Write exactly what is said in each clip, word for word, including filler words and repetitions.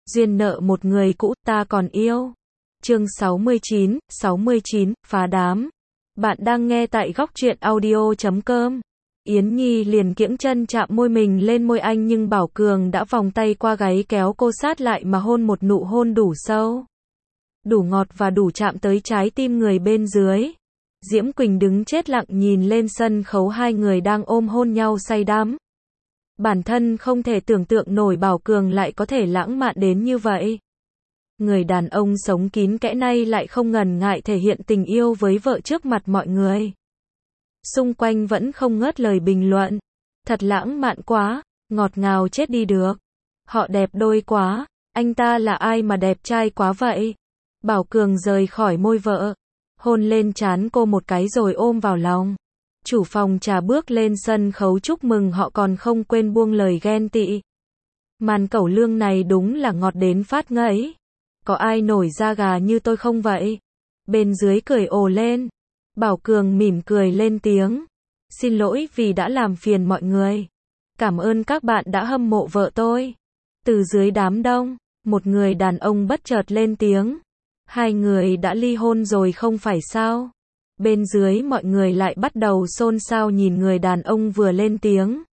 Duyên nợ một người cũ, ta còn yêu. Chương sáu mươi chín, sáu mươi chín, phá đám. Bạn đang nghe tại góc truyện audio chấm com. Yến Nhi liền kiễng chân chạm môi mình lên môi anh nhưng Bảo Cường đã vòng tay qua gáy kéo cô sát lại mà hôn một nụ hôn đủ sâu, đủ ngọt và đủ chạm tới trái tim người bên dưới. Diễm Quỳnh đứng chết lặng nhìn lên sân khấu hai người đang ôm hôn nhau say đắm. Bản thân không thể tưởng tượng nổi Bảo Cường lại có thể lãng mạn đến như vậy. Người đàn ông sống kín kẽ này lại không ngần ngại thể hiện tình yêu với vợ trước mặt mọi người. Xung quanh vẫn không ngớt lời bình luận. Thật lãng mạn quá, ngọt ngào chết đi được. Họ đẹp đôi quá, anh ta là ai mà đẹp trai quá vậy? Bảo Cường rời khỏi môi vợ, hôn lên trán cô một cái rồi ôm vào lòng. Chủ phòng trà bước lên sân khấu chúc mừng họ còn không quên buông lời ghen tị. Màn cẩu lương này đúng là ngọt đến phát ngấy. Có ai nổi da gà như tôi không vậy? Bên dưới cười ồ lên. Bảo Cường mỉm cười lên tiếng. Xin lỗi vì đã làm phiền mọi người. Cảm ơn các bạn đã hâm mộ vợ tôi. Từ dưới đám đông, một người đàn ông bất chợt lên tiếng. Hai người đã ly hôn rồi không phải sao? Bên dưới mọi người lại bắt đầu xôn xao nhìn người đàn ông vừa lên tiếng.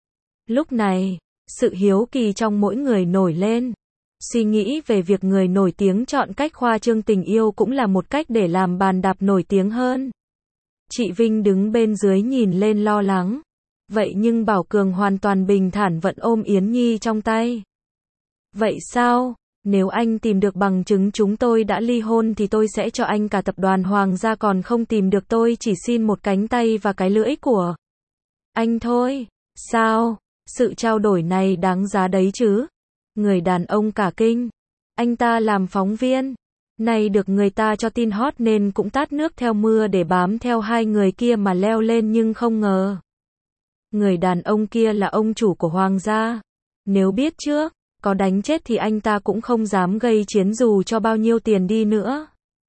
Lúc này, sự hiếu kỳ trong mỗi người nổi lên. Suy nghĩ về việc người nổi tiếng chọn cách khoa trương tình yêu cũng là một cách để làm bàn đạp nổi tiếng hơn. Chị Vinh đứng bên dưới nhìn lên lo lắng. Vậy nhưng Bảo Cường hoàn toàn bình thản vẫn ôm Yến Nhi trong tay. Vậy sao? Nếu anh tìm được bằng chứng chúng tôi đã ly hôn thì tôi sẽ cho anh cả tập đoàn Hoàng gia, còn không tìm được tôi chỉ xin một cánh tay và cái lưỡi của anh thôi. Sao? Sự trao đổi này đáng giá đấy chứ? Người đàn ông cả kinh. Anh ta làm phóng viên. Này được người ta cho tin hot nên cũng tát nước theo mưa để bám theo hai người kia mà leo lên, nhưng không ngờ. Người đàn ông kia là ông chủ của Hoàng gia. Nếu biết trước, có đánh chết thì anh ta cũng không dám gây chiến dù cho bao nhiêu tiền đi nữa.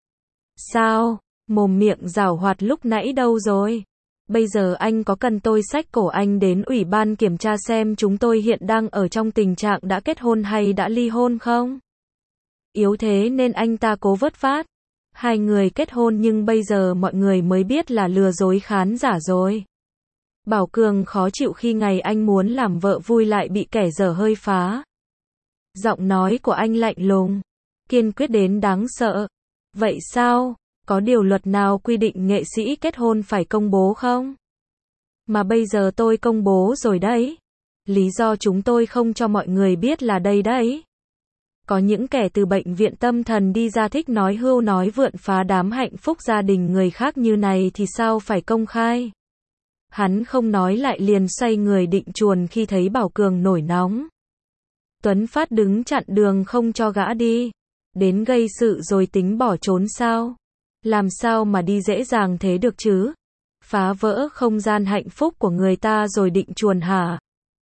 Sao? Mồm miệng giảo hoạt lúc nãy đâu rồi? Bây giờ anh có cần tôi xách cổ anh đến ủy ban kiểm tra xem chúng tôi hiện đang ở trong tình trạng đã kết hôn hay đã ly hôn không? Yếu thế nên anh ta cố vớt vát. Hai người kết hôn nhưng bây giờ mọi người mới biết là lừa dối khán giả rồi. Bảo Cường khó chịu khi ngày anh muốn làm vợ vui lại bị kẻ dở hơi phá. Giọng nói của anh lạnh lùng, kiên quyết đến đáng sợ. Vậy sao? Có điều luật nào quy định nghệ sĩ kết hôn phải công bố không? Mà bây giờ tôi công bố rồi đấy. Lý do chúng tôi không cho mọi người biết là đây đấy. Có những kẻ từ bệnh viện tâm thần đi ra thích nói hưu nói vượn phá đám hạnh phúc gia đình người khác như này thì sao phải công khai? Hắn không nói lại liền xoay người định chuồn khi thấy Bảo Cường nổi nóng. Tuấn Phát đứng chặn đường không cho gã đi. Đến gây sự rồi tính bỏ trốn sao? Làm sao mà đi dễ dàng thế được chứ? Phá vỡ không gian hạnh phúc của người ta rồi định chuồn hả?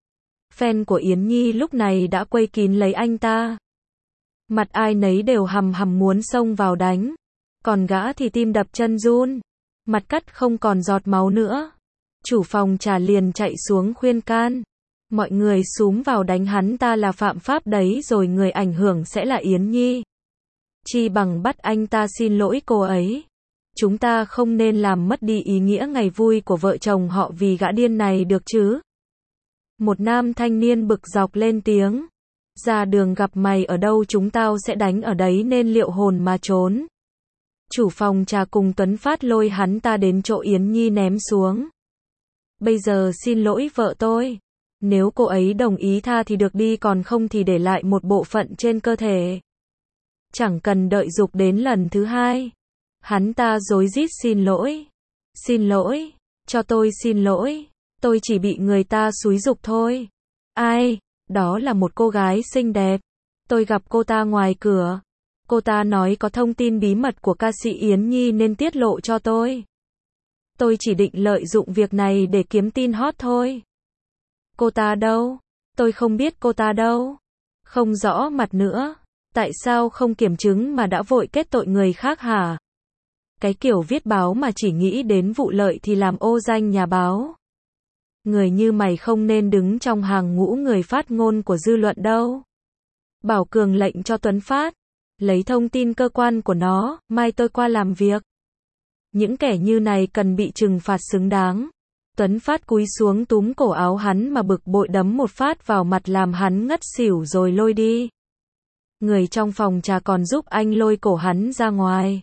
Fan của Yến Nhi lúc này đã quây kín lấy anh ta. Mặt ai nấy đều hầm hầm muốn xông vào đánh. Còn gã thì tim đập chân run. Mặt cắt không còn giọt máu nữa. Chủ phòng trà liền chạy xuống khuyên can. Mọi người xúm vào đánh hắn ta là phạm pháp đấy, rồi người ảnh hưởng sẽ là Yến Nhi. Chi bằng bắt anh ta xin lỗi cô ấy. Chúng ta không nên làm mất đi ý nghĩa ngày vui của vợ chồng họ vì gã điên này được chứ. Một nam thanh niên bực dọc lên tiếng. Ra đường gặp mày ở đâu chúng tao sẽ đánh ở đấy nên liệu hồn mà trốn. Chủ phòng trà cùng Tuấn Phát lôi hắn ta đến chỗ Yến Nhi ném xuống. Bây giờ xin lỗi vợ tôi. Nếu cô ấy đồng ý tha thì được đi, còn không thì để lại một bộ phận trên cơ thể. Chẳng cần đợi dục đến lần thứ hai. Hắn ta rối rít xin lỗi. Xin lỗi, cho tôi xin lỗi. Tôi chỉ bị người ta xúi giục thôi. Ai? Đó là một cô gái xinh đẹp. Tôi gặp cô ta ngoài cửa. Cô ta nói có thông tin bí mật của ca sĩ Yến Nhi nên tiết lộ cho tôi. Tôi chỉ định lợi dụng việc này để kiếm tin hot thôi. Cô ta đâu? Tôi không biết cô ta đâu. Không rõ mặt nữa. Tại sao không kiểm chứng mà đã vội kết tội người khác hả? Cái kiểu viết báo mà chỉ nghĩ đến vụ lợi thì làm ô danh nhà báo. Người như mày không nên đứng trong hàng ngũ người phát ngôn của dư luận đâu. Bảo Cường lệnh cho Tuấn Phát. Lấy thông tin cơ quan của nó, mai tôi qua làm việc. Những kẻ như này cần bị trừng phạt xứng đáng. Tuấn Phát cúi xuống túm cổ áo hắn mà bực bội đấm một phát vào mặt làm hắn ngất xỉu rồi lôi đi. Người trong phòng trà còn giúp anh lôi cổ hắn ra ngoài.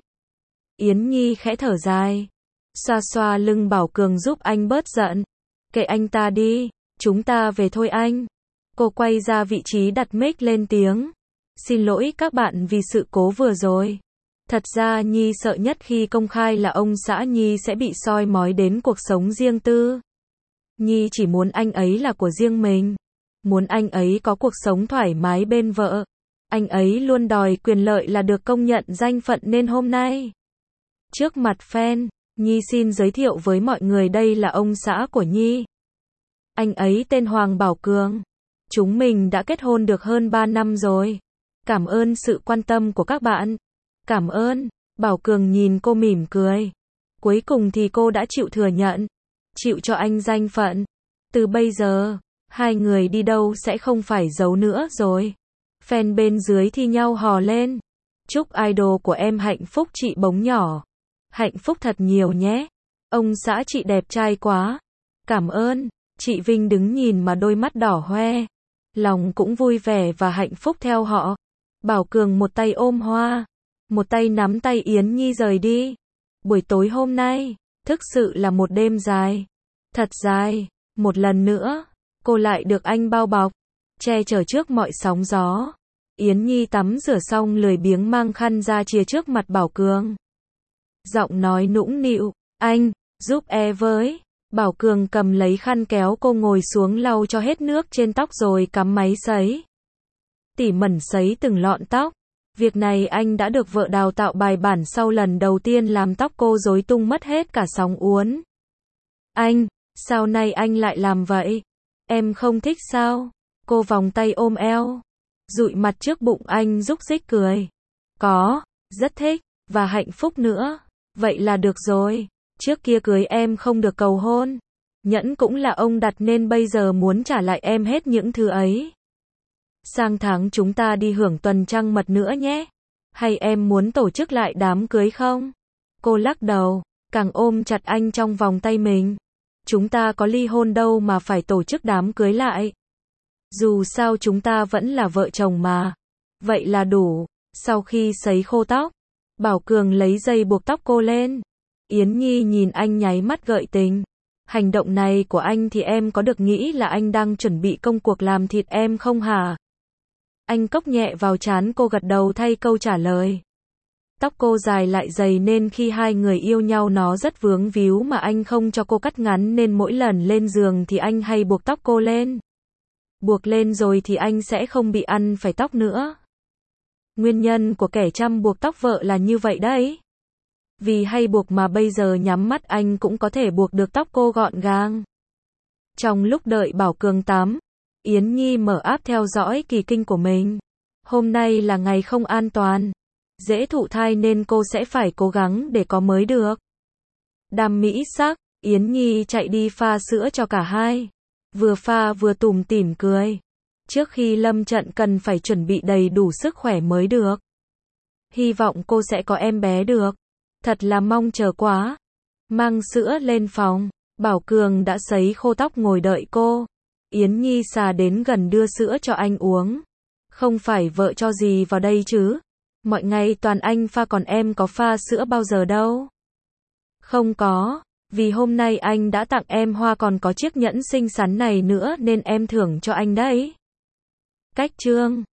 Yến Nhi khẽ thở dài. Xoa xoa lưng Bảo Cường giúp anh bớt giận. Kệ anh ta đi, chúng ta về thôi anh. Cô quay ra vị trí đặt mic lên tiếng. Xin lỗi các bạn vì sự cố vừa rồi. Thật ra Nhi sợ nhất khi công khai là ông xã Nhi sẽ bị soi mói đến cuộc sống riêng tư. Nhi chỉ muốn anh ấy là của riêng mình. Muốn anh ấy có cuộc sống thoải mái bên vợ. Anh ấy luôn đòi quyền lợi là được công nhận danh phận nên hôm nay. Trước mặt fan, Nhi xin giới thiệu với mọi người đây là ông xã của Nhi. Anh ấy tên Hoàng Bảo Cường. Chúng mình đã kết hôn được hơn ba năm rồi. Cảm ơn sự quan tâm của các bạn. Cảm ơn. Bảo Cường nhìn cô mỉm cười. Cuối cùng thì cô đã chịu thừa nhận. Chịu cho anh danh phận. Từ bây giờ, hai người đi đâu sẽ không phải giấu nữa rồi. Fan bên dưới thi nhau hò lên. Chúc idol của em hạnh phúc chị bóng nhỏ. Hạnh phúc thật nhiều nhé. Ông xã chị đẹp trai quá. Cảm ơn. Chị Vinh đứng nhìn mà đôi mắt đỏ hoe. Lòng cũng vui vẻ và hạnh phúc theo họ. Bảo Cường một tay ôm hoa. Một tay nắm tay Yến Nhi rời đi. Buổi tối hôm nay, thực sự là một đêm dài. Thật dài. Một lần nữa, cô lại được anh bao bọc. Che chở trước mọi sóng gió. Yến Nhi tắm rửa xong lười biếng mang khăn ra chia trước mặt Bảo Cường. Giọng nói nũng nịu. Anh, giúp e với. Bảo Cường cầm lấy khăn kéo cô ngồi xuống lau cho hết nước trên tóc rồi cắm máy sấy. Tỉ mẩn sấy từng lọn tóc. Việc này anh đã được vợ đào tạo bài bản sau lần đầu tiên làm tóc cô rối tung mất hết cả sóng uốn. Anh, sao nay anh lại làm vậy? Em không thích sao? Cô vòng tay ôm eo. Dụi mặt trước bụng anh rúc rích cười. Có, rất thích, và hạnh phúc nữa. Vậy là được rồi. Trước kia cưới em không được cầu hôn. Nhẫn cũng là ông đặt nên bây giờ muốn trả lại em hết những thứ ấy. Sang tháng chúng ta đi hưởng tuần trăng mật nữa nhé. Hay em muốn tổ chức lại đám cưới không? Cô lắc đầu, càng ôm chặt anh trong vòng tay mình. Chúng ta có ly hôn đâu mà phải tổ chức đám cưới lại. Dù sao chúng ta vẫn là vợ chồng mà. Vậy là đủ. Sau khi sấy khô tóc, Bảo Cường lấy dây buộc tóc cô lên. Yến Nhi nhìn anh nháy mắt gợi tình. Hành động này của anh thì em có được nghĩ là anh đang chuẩn bị công cuộc làm thịt em không hả? Anh cốc nhẹ vào trán cô gật đầu thay câu trả lời. Tóc cô dài lại dày nên khi hai người yêu nhau nó rất vướng víu mà anh không cho cô cắt ngắn nên mỗi lần lên giường thì anh hay buộc tóc cô lên. Buộc lên rồi thì anh sẽ không bị ăn phải tóc nữa. Nguyên nhân của kẻ chăm buộc tóc vợ là như vậy đấy. Vì hay buộc mà bây giờ nhắm mắt anh cũng có thể buộc được tóc cô gọn gàng. Trong lúc đợi Bảo Cường tắm, Yến Nhi mở app theo dõi kỳ kinh của mình. Hôm nay là ngày không an toàn. Dễ thụ thai nên cô sẽ phải cố gắng để có mới được. Đam mỹ sắc, Yến Nhi chạy đi pha sữa cho cả hai. Vừa pha vừa tủm tỉm cười. Trước khi lâm trận cần phải chuẩn bị đầy đủ sức khỏe mới được. Hy vọng cô sẽ có em bé được. Thật là mong chờ quá. Mang sữa lên phòng. Bảo Cường đã sấy khô tóc ngồi đợi cô. Yến Nhi xà đến gần đưa sữa cho anh uống. Không phải vợ cho gì vào đây chứ. Mọi ngày toàn anh pha còn em có pha sữa bao giờ đâu. Không có. Vì hôm nay anh đã tặng em hoa còn có chiếc nhẫn xinh xắn này nữa nên em thưởng cho anh đấy. Cách chương